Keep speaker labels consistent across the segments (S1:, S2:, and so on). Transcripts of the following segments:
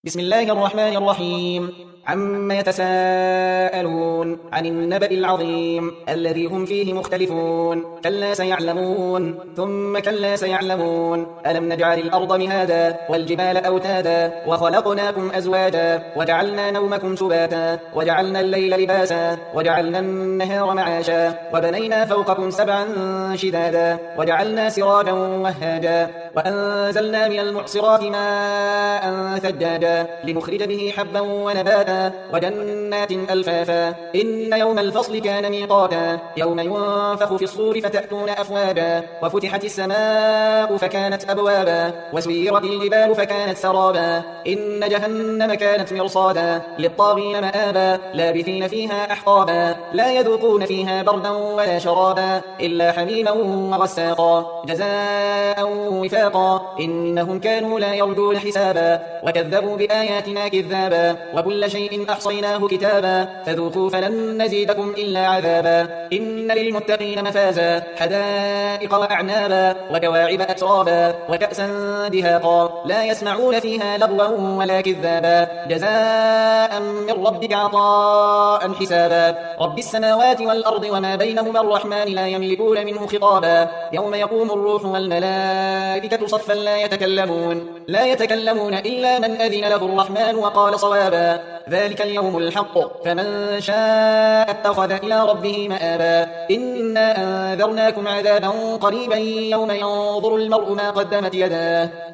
S1: بسم الله الرحمن الرحيم. عما يتساءلون عن النبأ العظيم الذي هم فيه مختلفون. كلا سيعلمون ثم كلا سيعلمون. ألم نجعل الأرض مهادا والجبال أوتادا وخلقناكم أزواجا وجعلنا نومكم سباتا وجعلنا الليل لباسا وجعلنا النهار معاشا وبنينا فوقكم سبعا شدادا وجعلنا سراجا وهاجا وأنزلنا من المعصرات ماء ثجاجا لنخرج به حبا ونباتا وجنات ألفافا. إن يوم الفصل كان ميقاتا يوم ينفخ في الصور فتأتون أفواجا وفتحت السماء فكانت أبوابا وسيرت الجبال فكانت سرابا. إن جهنم كانت مرصادا للطاغين مآبا لابثين فيها أحقابا لا يذوقون فيها بردا ولا شرابا إلا حميما وغساقا جزاء وفاقا. إنهم كانوا لا يرجون حسابا وكذبوا بآياتنا كذابا وكل شيء أحصيناه كتابا فذوقوا فلن نزيدكم إلا عذابا. إن للمتقين مفازا حدائق وأعنابا وكواعب أترابا وكأسا دهاقا لا يسمعون فيها لغوا ولا كذابا جزاء من ربك عطاء حسابا. رب السماوات والأرض وما بينهما الرحمن لا يملكون منه خطابا. يوم يقوم الروح والملائكة صفا لا يتكلمون إلا من أذن له الرحمن وقال صوابا. ذلك اليوم الحق فمن شاء اتخذ إلى ربه مآبا. إنا أنذرناكم عذابا قريبا يوم ينظر المرء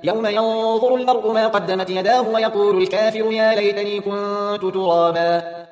S1: ما قدمت يداه ويقول الكافر يا ليتني كنت ترابا.